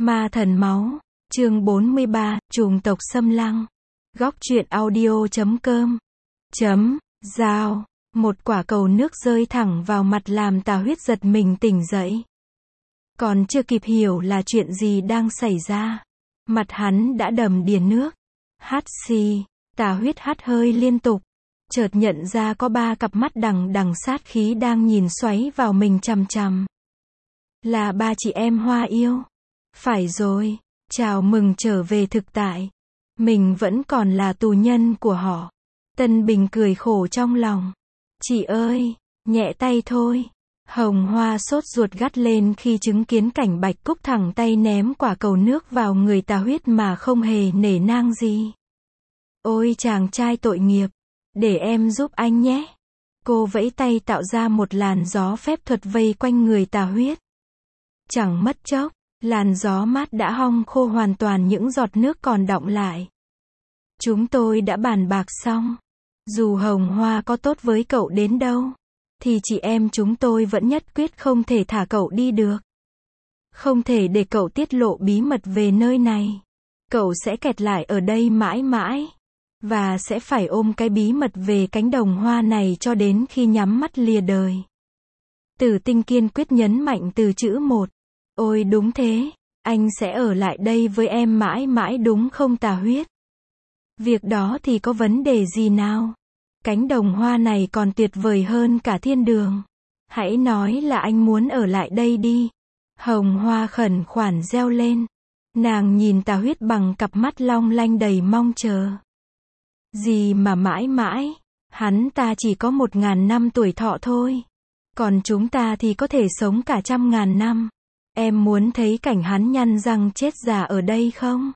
Ma thần máu, chương 43, chủng tộc xâm lăng. Góc truyện audio.com. Dao, một quả cầu nước rơi thẳng vào mặt làm Tà Huyết giật mình tỉnh dậy. Còn chưa kịp hiểu là chuyện gì đang xảy ra, mặt hắn đã đầm đìa nước. Hắt xì, Tà Huyết hắt hơi liên tục, chợt nhận ra có ba cặp mắt đằng đằng sát khí đang nhìn xoáy vào mình chằm chằm. Là ba chị em Hoa Yêu. Phải rồi, chào mừng trở về thực tại. Mình vẫn còn là tù nhân của họ. Tân Bình cười khổ trong lòng. Chị ơi, nhẹ tay thôi. Hồng Hoa sốt ruột gắt lên khi chứng kiến cảnh Bạch Cúc thẳng tay ném quả cầu nước vào người Tà Huyết mà không hề nể nang gì. Ôi chàng trai tội nghiệp, để em giúp anh nhé. Cô vẫy tay tạo ra một làn gió phép thuật vây quanh người Tà Huyết. Chẳng mất chốc, làn gió mát đã hong khô hoàn toàn những giọt nước còn đọng lại. Chúng tôi đã bàn bạc xong. Dù Hồng Hoa có tốt với cậu đến đâu, thì chị em chúng tôi vẫn nhất quyết không thể thả cậu đi được. Không thể để cậu tiết lộ bí mật về nơi này. Cậu sẽ kẹt lại ở đây mãi mãi. Và sẽ phải ôm cái bí mật về cánh đồng hoa này cho đến khi nhắm mắt lìa đời. Tử Tinh kiên quyết nhấn mạnh từ chữ một. Ôi đúng thế, anh sẽ ở lại đây với em mãi mãi đúng không Tà Huyết? Việc đó thì có vấn đề gì nào? Cánh đồng hoa này còn tuyệt vời hơn cả thiên đường. Hãy nói là anh muốn ở lại đây đi. Hồng Hoa khẩn khoản reo lên. Nàng nhìn Tà Huyết bằng cặp mắt long lanh đầy mong chờ. Gì mà mãi mãi, hắn ta chỉ có 1000 năm tuổi thọ thôi. Còn chúng ta thì có thể sống cả 100.000 năm. Em muốn thấy cảnh hắn nhăn răng chết già ở đây không?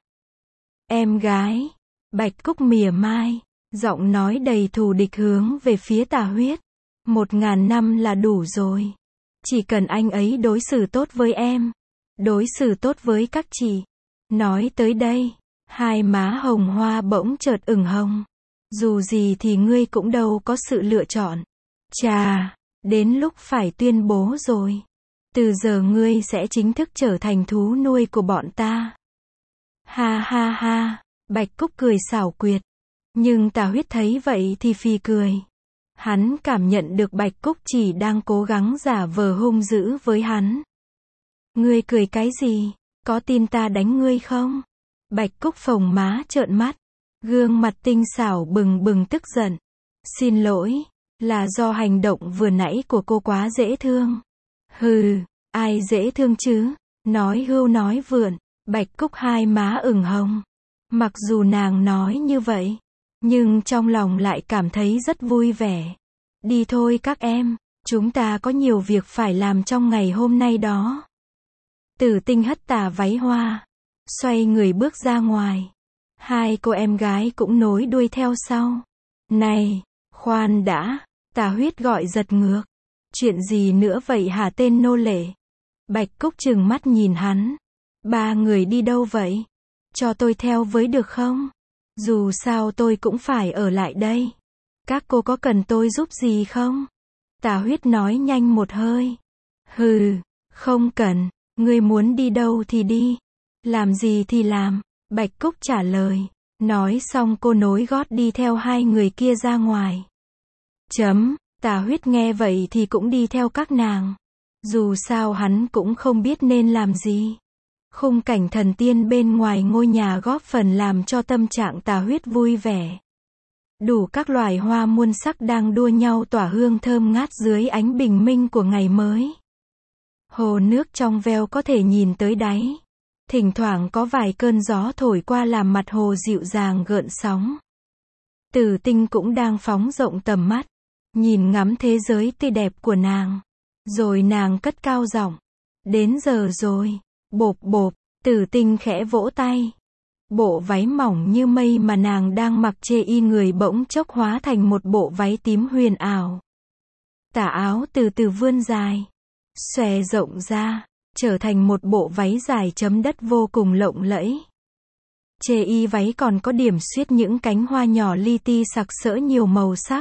Em gái. Bạch Cúc mỉa mai, giọng nói đầy thù địch hướng về phía Tà Huyết. 1000 năm là đủ rồi. Chỉ cần anh ấy đối xử tốt với em, đối xử tốt với các chị. Nói tới đây, hai má Hồng Hoa bỗng chợt ửng hồng. Dù gì thì ngươi cũng đâu có sự lựa chọn. Chà, đến lúc phải tuyên bố rồi. Từ giờ ngươi sẽ chính thức trở thành thú nuôi của bọn ta. Ha ha ha, Bạch Cúc cười xảo quyệt. Nhưng Tà Huyết thấy vậy thì phì cười. Hắn cảm nhận được Bạch Cúc chỉ đang cố gắng giả vờ hung dữ với hắn. Ngươi cười cái gì? Có tin ta đánh ngươi không? Bạch Cúc phồng má trợn mắt. Gương mặt tinh xảo bừng bừng tức giận. Xin lỗi, là do hành động vừa nãy của cô quá dễ thương. Hừ, ai dễ thương chứ? Nói hưu nói vượn. Bạch Cúc hai má ửng hồng. Mặc dù nàng nói như vậy, nhưng trong lòng lại cảm thấy rất vui vẻ. Đi thôi các em, chúng ta có nhiều việc phải làm trong ngày hôm nay đó. Tử Tinh hất tà váy hoa, xoay người bước ra ngoài. Hai cô em gái cũng nối đuôi theo sau. Này, khoan đã, Tà Huyết gọi giật ngược. Chuyện gì nữa vậy hả tên nô lệ? Bạch Cúc trừng mắt nhìn hắn. Ba người đi đâu vậy? Cho tôi theo với được không? Dù sao tôi cũng phải ở lại đây. Các cô có cần tôi giúp gì không? Tà Huyết nói nhanh một hơi. Hừ, không cần, ngươi muốn đi đâu thì đi. Làm gì thì làm, Bạch Cúc trả lời. Nói xong cô nối gót đi theo hai người kia ra ngoài. Tà Huyết nghe vậy thì cũng đi theo các nàng. Dù sao hắn cũng không biết nên làm gì. Khung cảnh thần tiên bên ngoài ngôi nhà góp phần làm cho tâm trạng Tà Huyết vui vẻ. Đủ các loài hoa muôn sắc đang đua nhau tỏa hương thơm ngát dưới ánh bình minh của ngày mới. Hồ nước trong veo có thể nhìn tới đáy. Thỉnh thoảng có vài cơn gió thổi qua làm mặt hồ dịu dàng gợn sóng. Tử Tinh cũng đang phóng rộng tầm mắt, nhìn ngắm thế giới tươi đẹp của nàng. Rồi nàng cất cao giọng. Đến giờ rồi. Bộp bộp, Tử Tinh khẽ vỗ tay. Bộ váy mỏng như mây mà nàng đang mặc chê y người bỗng chốc hóa thành một bộ váy tím huyền ảo. Tà áo từ từ vươn dài, xòe rộng ra, trở thành một bộ váy dài chấm đất vô cùng lộng lẫy. Chê y váy còn có điểm xuyết những cánh hoa nhỏ li ti sặc sỡ nhiều màu sắc.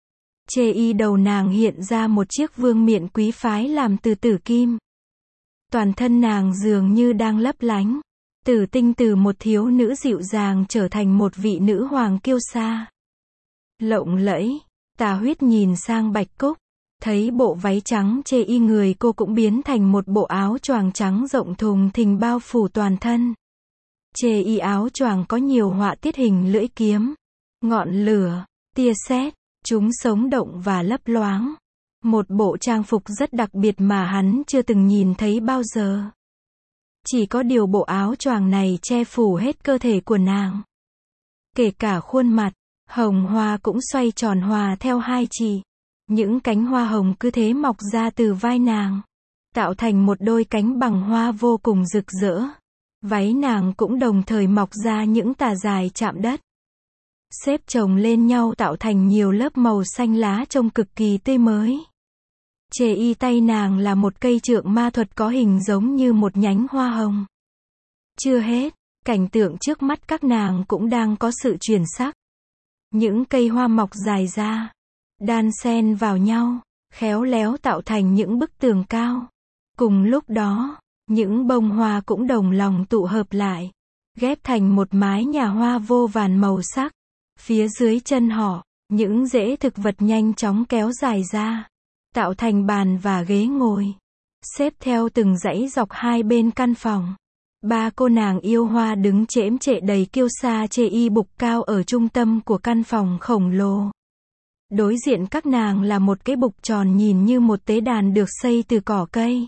Chê y đầu nàng hiện ra một chiếc vương miện quý phái làm từ tử kim. Toàn thân nàng dường như đang lấp lánh. Tử Tinh từ một thiếu nữ dịu dàng trở thành một vị nữ hoàng kiêu sa. Lộng lẫy. Tà Huyết nhìn sang Bạch Cúc, thấy bộ váy trắng chê y người cô cũng biến thành một bộ áo choàng trắng rộng thùng thình bao phủ toàn thân. Chê y áo choàng có nhiều họa tiết hình lưỡi kiếm, ngọn lửa, tia sét, chúng sống động và lấp loáng. Một bộ trang phục rất đặc biệt mà hắn chưa từng nhìn thấy bao giờ. Chỉ có điều bộ áo choàng này che phủ hết cơ thể của nàng. Kể cả khuôn mặt, hồng hoa cũng xoay tròn hòa theo hai chỉ. Những cánh hoa hồng cứ thế mọc ra từ vai nàng, tạo thành một đôi cánh bằng hoa vô cùng rực rỡ. Váy nàng cũng đồng thời mọc ra những tà dài chạm đất, xếp chồng lên nhau tạo thành nhiều lớp màu xanh lá trông cực kỳ tươi mới. Chê y tay nàng là một cây trượng ma thuật có hình giống như một nhánh hoa hồng. Chưa hết, cảnh tượng trước mắt các nàng cũng đang có sự chuyển sắc. Những cây hoa mọc dài ra, đan xen vào nhau, khéo léo tạo thành những bức tường cao. Cùng lúc đó, những bông hoa cũng đồng lòng tụ hợp lại, ghép thành một mái nhà hoa vô vàn màu sắc. Phía dưới chân họ, những rễ thực vật nhanh chóng kéo dài ra, tạo thành bàn và ghế ngồi, xếp theo từng dãy dọc hai bên căn phòng. Ba cô nàng yêu hoa đứng chễm chệ đầy kiêu sa chê y bục cao ở trung tâm của căn phòng khổng lồ. Đối diện các nàng là một cái bục tròn nhìn như một tế đàn được xây từ cỏ cây.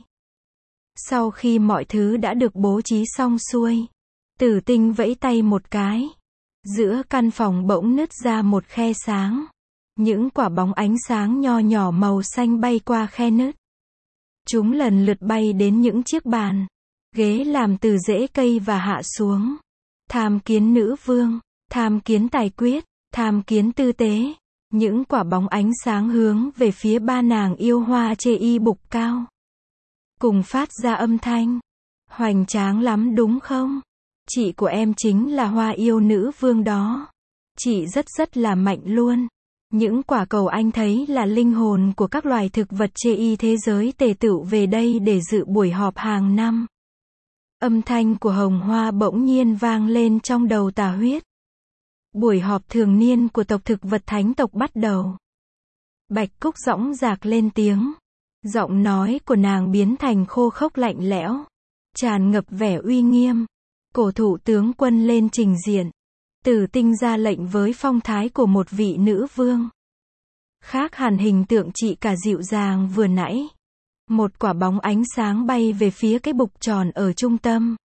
Sau khi mọi thứ đã được bố trí xong xuôi, Tử Tinh vẫy tay một cái. Giữa căn phòng bỗng nứt ra một khe sáng. Những quả bóng ánh sáng nho nhỏ màu xanh bay qua khe nứt. Chúng lần lượt bay đến những chiếc bàn, ghế làm từ rễ cây và hạ xuống. Tham kiến nữ vương, tham kiến tài quyết, tham kiến tư tế. Những quả bóng ánh sáng hướng về phía ba nàng yêu hoa chê y bục cao, cùng phát ra âm thanh. Hoành tráng lắm đúng không? Chị của em chính là hoa yêu nữ vương đó. Chị rất là mạnh luôn. Những quả cầu anh thấy là linh hồn của các loài thực vật chê y thế giới tề tựu về đây để dự buổi họp hàng năm. Âm thanh của Hồng Hoa bỗng nhiên vang lên trong đầu Tà Huyết. Buổi họp thường niên của tộc thực vật thánh tộc bắt đầu. Bạch Cúc dõng dạc lên tiếng. Giọng nói của nàng biến thành khô khốc lạnh lẽo, tràn ngập vẻ uy nghiêm. Cổ thụ tướng quân lên trình diện. Tử Tinh ra lệnh với phong thái của một vị nữ vương. Khác hẳn hình tượng chị cả dịu dàng vừa nãy. Một quả bóng ánh sáng bay về phía cái bục tròn ở trung tâm.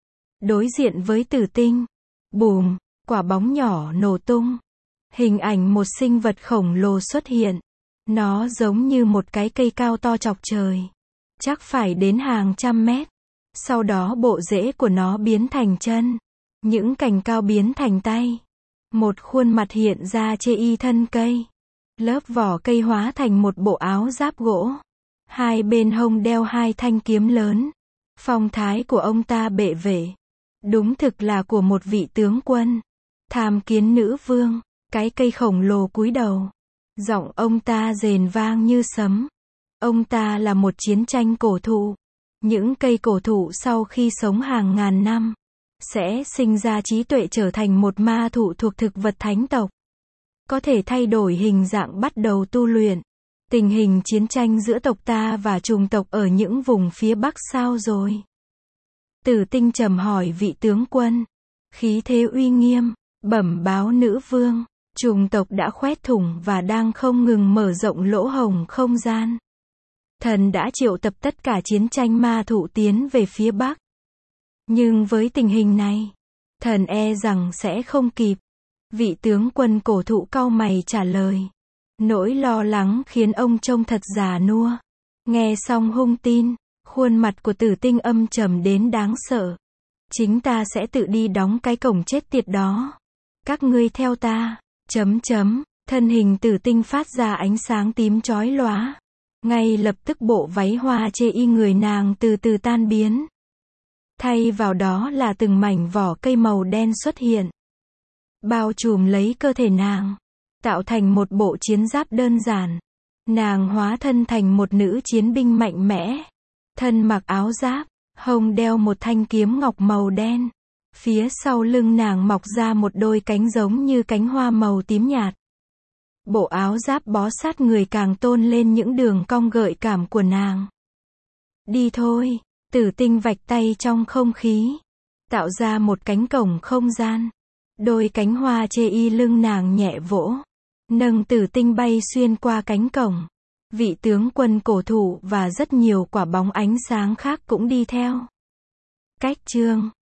Đối diện với Tử Tinh. Bùm, quả bóng nhỏ nổ tung. Hình ảnh một sinh vật khổng lồ xuất hiện. Nó giống như một cái cây cao to chọc trời. Chắc phải đến hàng trăm mét. Sau đó bộ rễ của nó biến thành chân. Những cành cao biến thành tay. Một khuôn mặt hiện ra chê y thân cây. Lớp vỏ cây hóa thành một bộ áo giáp gỗ. Hai bên hông đeo hai thanh kiếm lớn. Phong thái của ông ta bệ vệ. Đúng thực là của một vị tướng quân. Tham kiến nữ vương. Cái cây khổng lồ cúi đầu. Giọng ông ta rền vang như sấm. Ông ta là một chiến tranh cổ thụ. Những cây cổ thụ sau khi sống hàng ngàn năm, sẽ sinh ra trí tuệ trở thành một ma thụ thuộc thực vật thánh tộc. Có thể thay đổi hình dạng bắt đầu tu luyện. Tình hình chiến tranh giữa tộc ta và chủng tộc ở những vùng phía Bắc sao rồi? Tử Tinh trầm hỏi vị tướng quân. Khí thế uy nghiêm, bẩm báo nữ vương. Chủng tộc đã khoét thủng và đang không ngừng mở rộng lỗ hổng không gian. Thần đã triệu tập tất cả chiến tranh ma thụ tiến về phía Bắc. Nhưng với tình hình này, thần e rằng sẽ không kịp. Vị tướng quân cổ thụ cau mày trả lời. Nỗi lo lắng khiến ông trông thật già nua. Nghe xong hung tin, khuôn mặt của Tử Tinh âm trầm đến đáng sợ. Chính ta sẽ tự đi đóng cái cổng chết tiệt đó. Các ngươi theo ta. Thân hình Tử Tinh phát ra ánh sáng tím chói lóa. Ngay lập tức bộ váy hoa chê y người nàng từ từ tan biến. Thay vào đó là từng mảnh vỏ cây màu đen xuất hiện. Bao trùm lấy cơ thể nàng. Tạo thành một bộ chiến giáp đơn giản. Nàng hóa thân thành một nữ chiến binh mạnh mẽ. Thân mặc áo giáp, hông đeo một thanh kiếm ngọc màu đen. Phía sau lưng nàng mọc ra một đôi cánh giống như cánh hoa màu tím nhạt. Bộ áo giáp bó sát người càng tôn lên những đường cong gợi cảm của nàng. Đi thôi, Tử Tinh vạch tay trong không khí, tạo ra một cánh cổng không gian. Đôi cánh hoa chê y lưng nàng nhẹ vỗ, nâng Tử Tinh bay xuyên qua cánh cổng. Vị tướng quân cổ thụ và rất nhiều quả bóng ánh sáng khác cũng đi theo. Cách chương